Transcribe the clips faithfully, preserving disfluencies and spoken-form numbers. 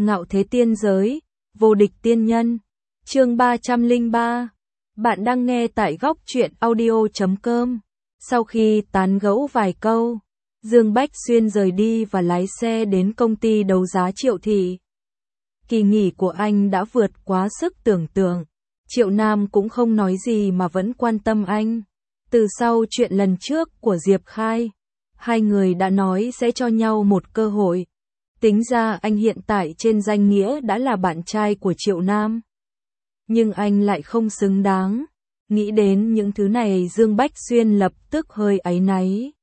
Ngạo thế tiên giới, vô địch tiên nhân. Chương ba trăm lẻ ba. Bạn đang nghe tại góc truyện audio chấm com. Sau khi tán gẫu vài câu, Dương Bách Xuyên rời đi và lái xe đến công ty đấu giá Triệu Thị. Kỳ nghỉ của anh đã vượt quá sức tưởng tượng. Triệu Nam cũng không nói gì mà vẫn quan tâm anh. Từ sau chuyện lần trước của Diệp Khai, hai người đã nói sẽ cho nhau một cơ hội. Tính ra anh hiện tại trên danh nghĩa đã là bạn trai của Triệu Nam. Nhưng anh lại không xứng đáng. Nghĩ đến những thứ này, Dương Bách Xuyên lập tức hơi áy náy.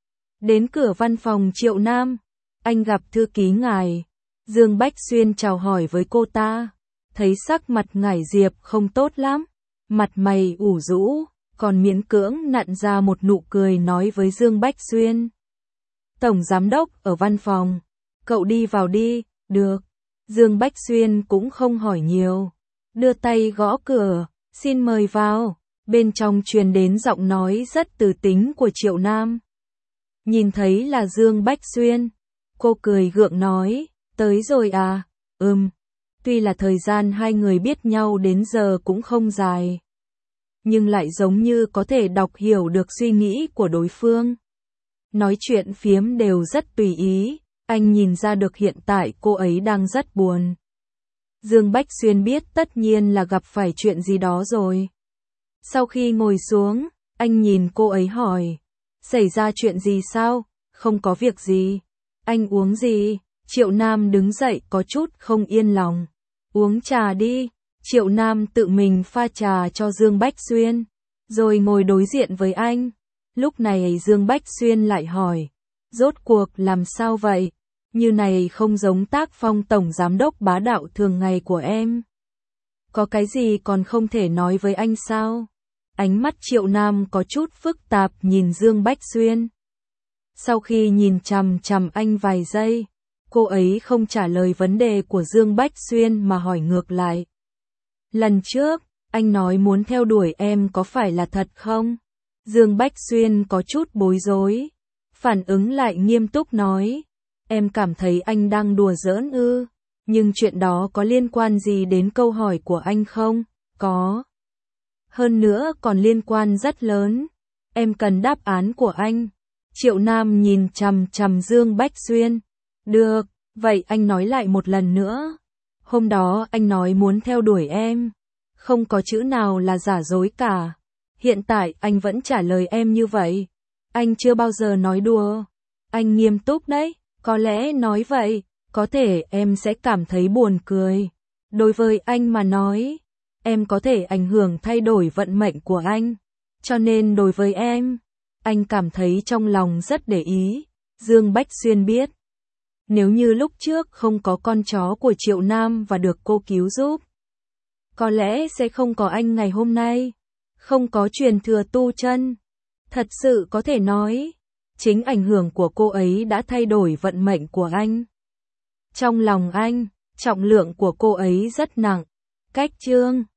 Đến cửa văn phòng Triệu Nam, anh gặp thư ký ngài. Dương Bách Xuyên chào hỏi với cô ta. Thấy sắc mặt ngải Diệp không tốt lắm. Mặt mày ủ rũ, còn miễn cưỡng nặn ra một nụ cười nói với Dương Bách Xuyên. Tổng giám đốc ở văn phòng. Cậu đi vào đi. Được. Dương Bách Xuyên cũng không hỏi nhiều. Đưa tay gõ cửa. Xin mời vào. Bên trong truyền đến giọng nói rất từ tính của Triệu Nam. Nhìn thấy là Dương Bách Xuyên, cô cười gượng nói, tới rồi à? Ừm. Tuy là thời gian hai người biết nhau đến giờ cũng không dài, nhưng lại giống như có thể đọc hiểu được suy nghĩ của đối phương. Nói chuyện phiếm đều rất tùy ý, anh nhìn ra được hiện tại cô ấy đang rất buồn. Dương Bách Xuyên biết tất nhiên là gặp phải chuyện gì đó rồi. Sau khi ngồi xuống, anh nhìn cô ấy hỏi, xảy ra chuyện gì sao? Không có việc gì. Anh uống gì? Triệu Nam đứng dậy có chút không yên lòng. Uống trà đi. Triệu Nam tự mình pha trà cho Dương Bách Xuyên, rồi ngồi đối diện với anh. Lúc này Dương Bách Xuyên lại hỏi, rốt cuộc làm sao vậy? Như này không giống tác phong tổng giám đốc bá đạo thường ngày của em. Có cái gì còn không thể nói với anh sao? Ánh mắt Triệu Nam có chút phức tạp nhìn Dương Bách Xuyên. Sau khi nhìn chằm chằm anh vài giây, cô ấy không trả lời vấn đề của Dương Bách Xuyên mà hỏi ngược lại. Lần trước, anh nói muốn theo đuổi em có phải là thật không? Dương Bách Xuyên có chút bối rối, phản ứng lại nghiêm túc nói. Em cảm thấy anh đang đùa giỡn ư, nhưng chuyện đó có liên quan gì đến câu hỏi của anh không? Có. Hơn nữa còn liên quan rất lớn. Em cần đáp án của anh. Triệu Nam nhìn chằm chằm Dương Bách Xuyên. Được, vậy anh nói lại một lần nữa. Hôm đó anh nói muốn theo đuổi em. Không có chữ nào là giả dối cả. Hiện tại anh vẫn trả lời em như vậy. Anh chưa bao giờ nói đùa. Anh nghiêm túc đấy. Có lẽ nói vậy, có thể em sẽ cảm thấy buồn cười. Đối với anh mà nói, em có thể ảnh hưởng thay đổi vận mệnh của anh. Cho nên đối với em, anh cảm thấy trong lòng rất để ý. Dương Bách Xuyên biết, nếu như lúc trước không có con chó của Triệu Nam và được cô cứu giúp, có lẽ sẽ không có anh ngày hôm nay, không có truyền thừa tu chân. Thật sự có thể nói, chính ảnh hưởng của cô ấy đã thay đổi vận mệnh của anh. Trong lòng anh, trọng lượng của cô ấy rất nặng. Cách chương